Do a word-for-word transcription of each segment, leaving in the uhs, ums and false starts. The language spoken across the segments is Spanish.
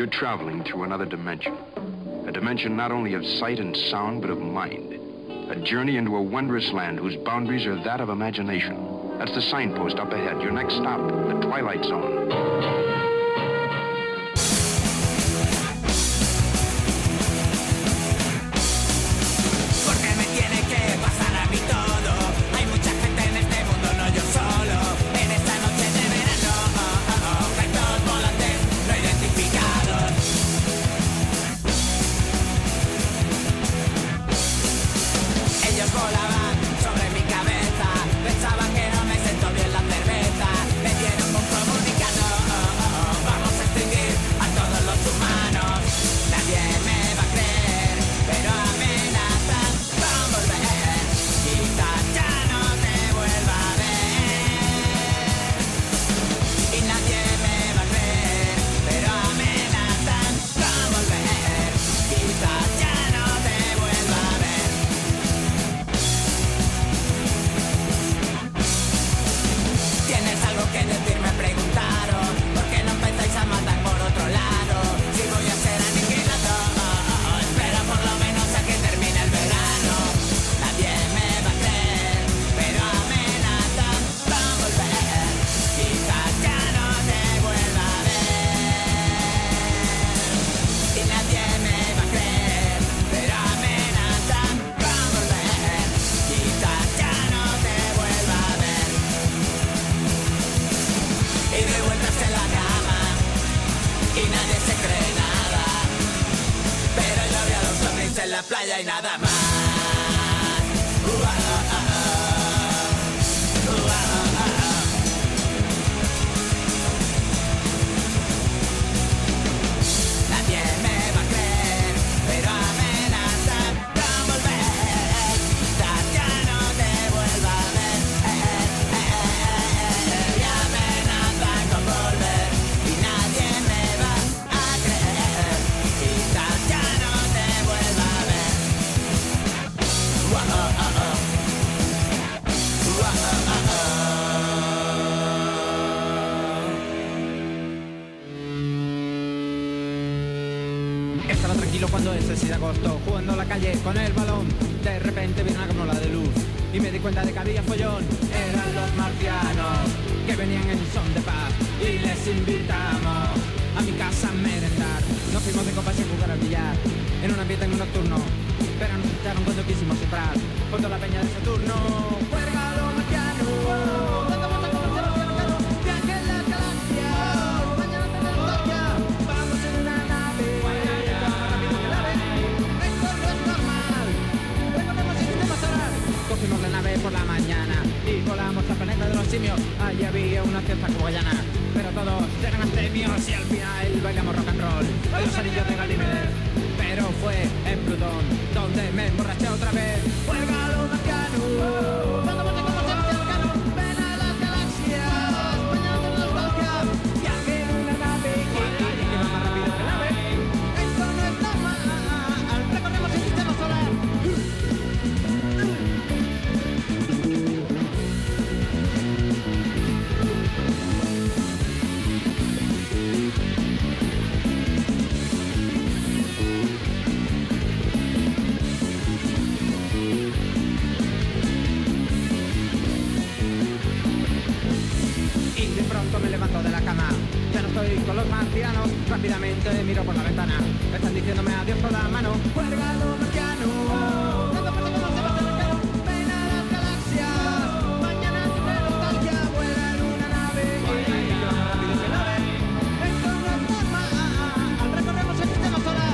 You're traveling through another dimension. A dimension not only of sight and sound, but of mind. A journey into a wondrous land whose boundaries are that of imagination. That's the signpost up ahead. Your next stop, the Twilight Zone. Playa y nada más. Nadie me va a creer, pero amenazan con volver. Quizás ya no te vuelva a ver. Y amenazan con volver. Y nadie me va a creer. Quizás ya no te vuelva a ver. Estaba tranquilo cuando ese seis de agosto, jugando a la calle con el balón. De repente vino una ganola de luz y me di cuenta de que había follón. Eran los marcianos que venían en son de paz y les invitamos a mi casa a merendar. Nos fuimos de copas y a jugar al billar en un ambiente nocturno, pero nos echaron cuando quisimos soprar junto a la peña de Saturno. Juega los marcianos, tratamos de conocer los cercanos, viaje en las galaxias, mañana tenemos nostalgia, vamos en una nave, más rápido que la ave. Esto no es normal, recordemos el sistema solar. Cogimos la nave por la mañana y volamos al planeta de los simios. Allí había una cierta hawaiana, pero todos eran astemios y al final bailamos rock and roll en los anillos de Galimer. Pero fue en Plutón donde me emborraché otra vez. ¡Juega los marcianos! ¡Vamos a conocer los cercanos! ¡Ven a las galaxias! ¡Mañana de nostalgia! ¡Viaje en una nave que va más rápido que la ave! ¡Esto no es normal! ¡Recorremos el sistema solar! Me levanto de la cama, ya no estoy con los marcianos. Rápidamente miro por la ventana, están diciéndome adiós con la mano. ¡Juega los marcianos! ¡No te pasa como se va a cercano! ¡Ven a las galaxias! Mañana de nostalgia, vuela en una nave que va más rápido que la ave. Esto no es normal, recorremos el sistema solar.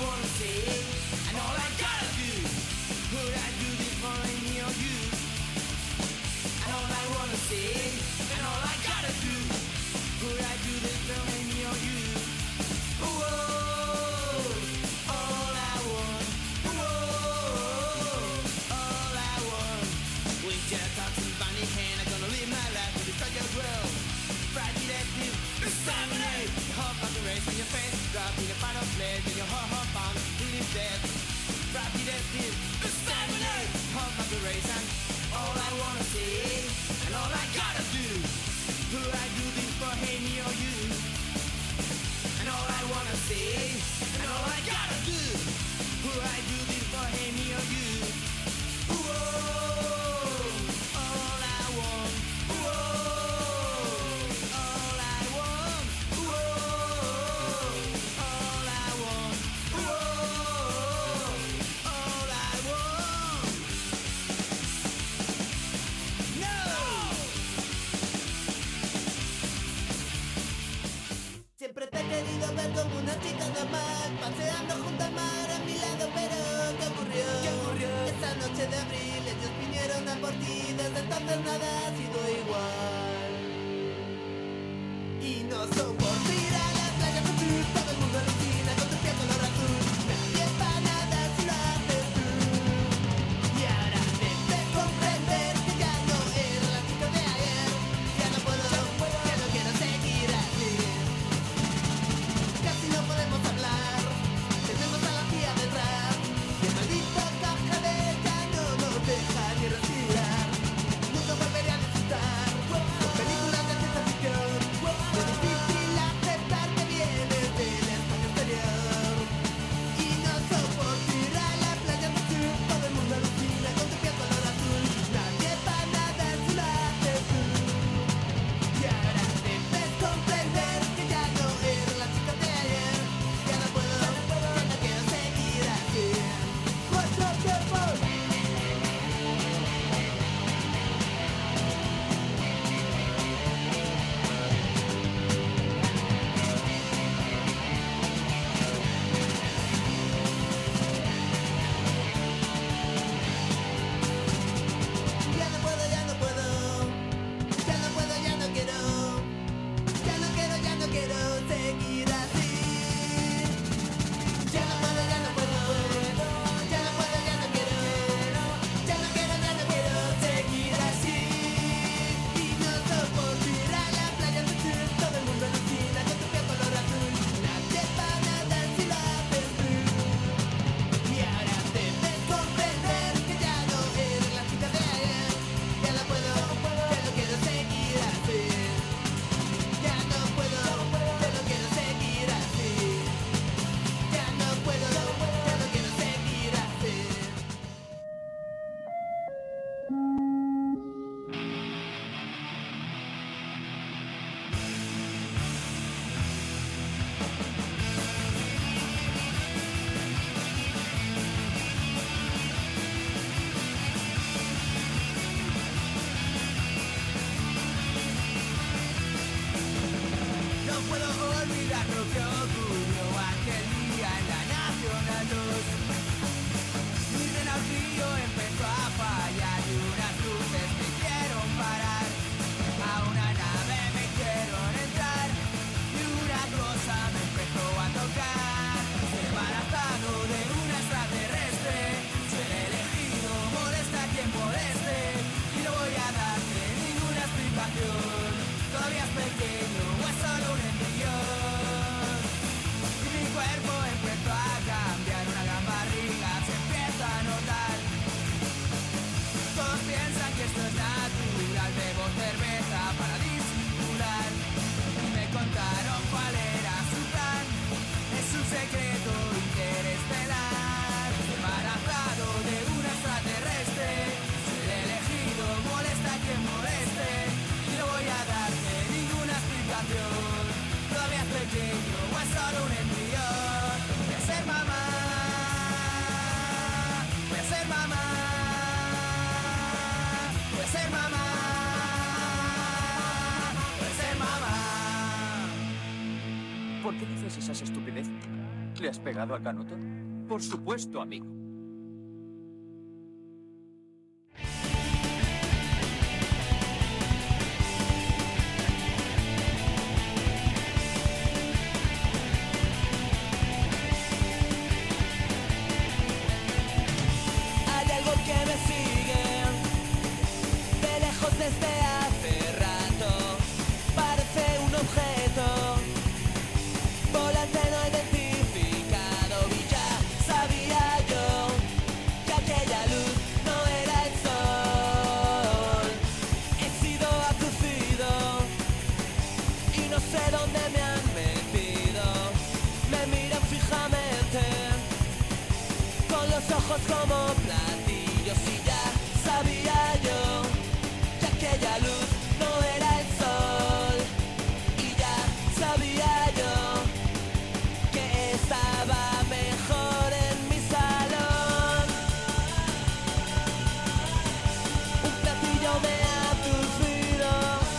wanna say, and all I gotta do, would I do this for any of you? And all I wanna say, and all I gotta do, would I do this for any of you? Whoa, all I want, whoa, all I want. With just thoughts and bunny hand, I'm gonna live my life with the touch of world. Fried detective, exterminate. Hop up the race on your face, drop in a final place, and your heart hop on, believe death. Fried detective, exterminate. Hop up the race and all I wanna say, and all I gotta do, who I do this for any or you. And all I wanna say, and all I gotta do, who I do this for any of you. Whoa, all I want, whoa, all I want, whoa, all I want, whoa, all I want. No! Siempre te he querido ver como una chica normal, paseando junto al mar a mi lado, pero ¿qué ocurrió? ¿Qué ocurrió? Esa noche de abril ellos vinieron a por ti, desde entonces nada ha sido igual. Y no soporto ir a la playa con tú, todo el mundo alucina con tu piel color azul. Nadie pa' nada si lo haces tú. Y ahora debes comprender que ya no eres la chica de ayer. Ya no puedo, ya no quiero seguir así. Casi no podemos hablar, tenemos a la tía detrás. Y el maldito cascabel ya no nos deja ni respirar. Nunca volveré a disfrutar con películas de ciencia ficción. Es difícil aceptar que vienes del espacio exterior. Y no soporto ir a la playa con tú, todo el mundo alucina con tu piel color azul. Nadie pa' nada si lo haces tú. Y ahora debes comprender que ya no eres la chica de ayer. Ya no puedo, ya no quiero seguir así. Nuestro tiempo. Ya no puedo, ya no puedo. Ya no puedo, ya no quiero. Ya no quiero, ya no quiero seguir así. Ya no puedo, ya no puedo. Ya no puedo, ya no quiero. Ya no quiero, ya no quiero seguir así. Y no soporto ir a la playa con tú, todo el mundo alucina con tu piel color azul. Nadie pa' nada si lo haces tú. Y ahora debes comprender que ya no eres la chica de ayer. Ya no puedo, ya no quiero seguir así. Ya no puedo, ya no quiero seguir así. Ya no puedo, ya no quiero seguir así. No puedo olvidar lo que ocurrió aquel día en la Nacional dos. Mi tren al río empezó a fallar y unas luces me hicieron parar. A una nave me hicieron entrar y una cosa me empezó a tocar. Soy embarazado de un extraterrestre, soy el elegido, molesta a quien moleste y no voy a darte ninguna explicación. Todavía es pequeño o es solo un embrión. Y mi cuerpo empezó a cambiar, una gran barriga se empieza a notar. Todos piensan que esto es natural, bebo cerveza para disimular. Y me contaron cuál era su plan, es un secreto interestelar. Embarazado de un extraterrestre, soy el elegido, molesta a quien moleste y no voy a darte ninguna explicación. Todavía es pequeño o es solo un embrión. Voy a ser mamá, voy a ser mamá, voy a ser mamá, voy a ser mamá. ¿Por qué dices esas estupideces? ¿Le has pegado al canuto? Por supuesto, amigo. Hay algo que me sigue de lejos desde hace rato. Parece un objeto volante no identificado. Y ya sabía yo que aquella luz no era el sol. He sido abducido y no sé dónde me han metido. Me miran fijamente con los ojos como platillos. Y ya sabía yo que aquella luz no era el sol. Y ya sabía yo que estaba mejor en mi salón. Un platillo me ha abducido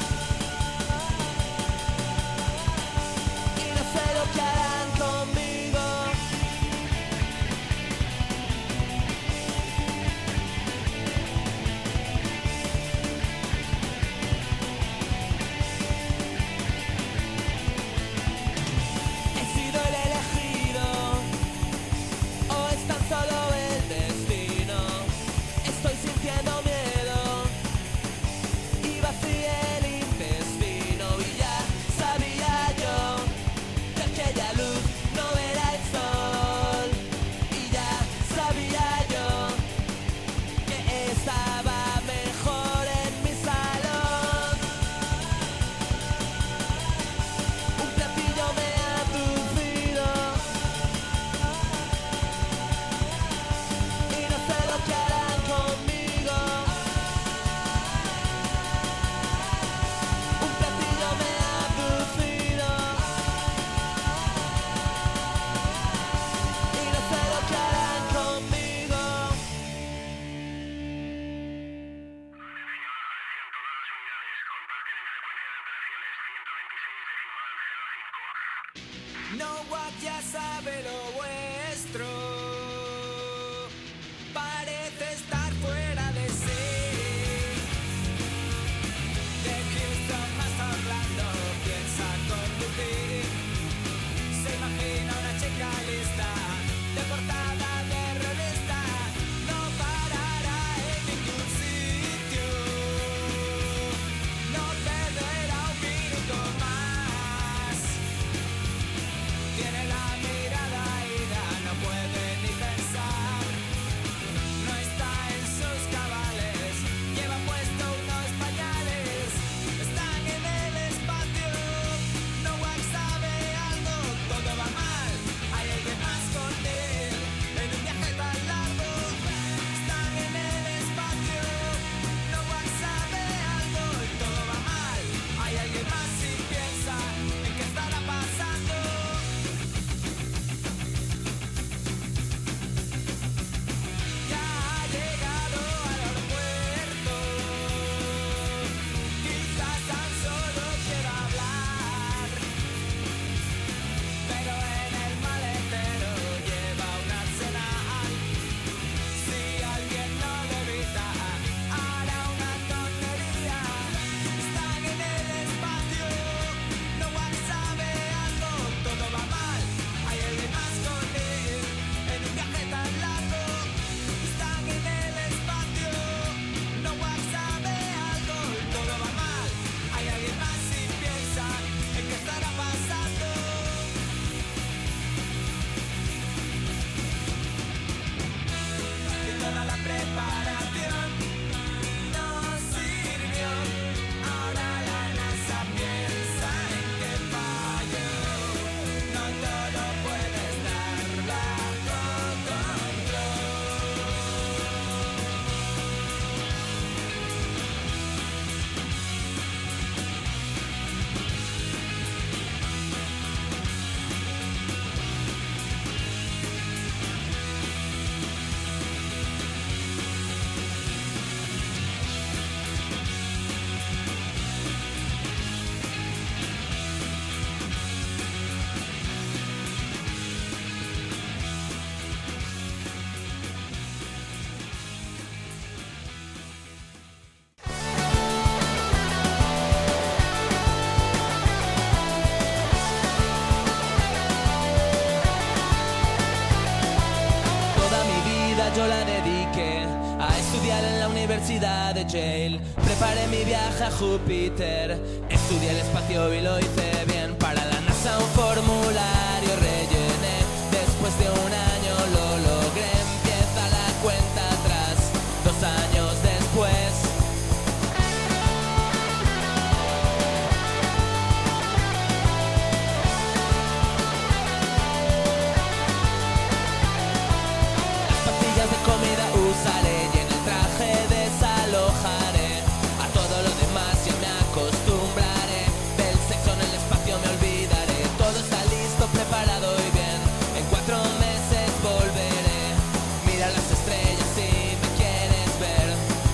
y no sé lo que harán conmigo. yo la dediqué a estudiar en la Universidad de Yale. Preparé mi viaje a Júpiter, estudié el espacio y lo hice bien. Para la NASA un formulario rellené, después de un año lo logré. Empieza la cuenta atrás, dos años después. Las pastillas de comida usaré y en el traje desalojaré. A todo lo demás ya me acostumbraré. Del sexo en el espacio me olvidaré. Todo está listo, preparado y bien. En cuatro meses volveré. Mira las estrellas si me quieres ver.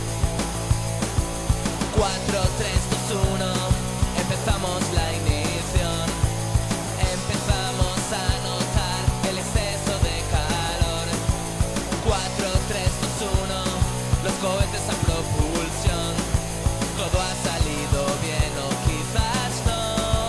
Cuatro, tres, dos, uno. Empezamos la ignición. Empezamos a notar el exceso de calor. Cuatro, tres, dos, uno. Los cohetes a propulsión. Todo ha salido bien o quizás no.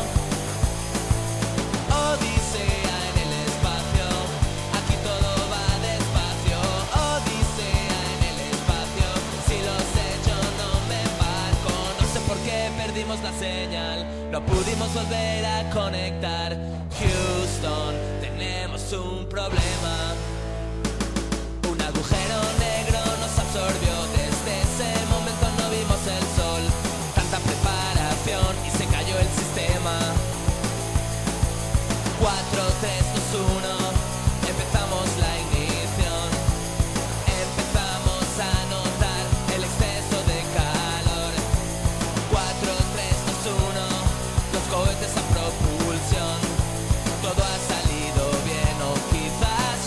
Odisea en el espacio. Aquí todo va despacio. Odisea en el espacio. Si lo sé yo no me embarco. No sé por qué perdimos la señal. No pudimos volver a conectar. Houston, tenemos un problema. Un agujero negro nos absorbió. Desde ese momento no vimos el sol. Tanta preparación y se cayó el sistema. Cuatro, tres, dos, uno. Empezamos la ignición. Empezamos a notar el exceso de calor. Cuatro, tres, dos, uno. Los cohetes a propulsión. Todo ha salido bien o quizás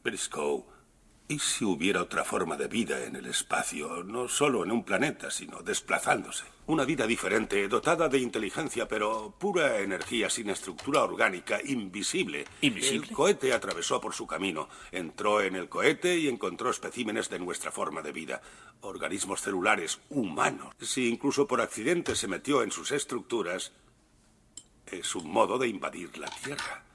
Briscoe, ¿y si hubiera otra forma de vida en el espacio? No solo en un planeta, sino desplazándose. Una vida diferente, dotada de inteligencia, pero pura energía, sin estructura orgánica, invisible. ¿Invisible? El cohete atravesó por su camino. Entró en el cohete y encontró especímenes de nuestra forma de vida. Organismos celulares humanos. Si incluso por accidente se metió en sus estructuras, es un modo de invadir la Tierra.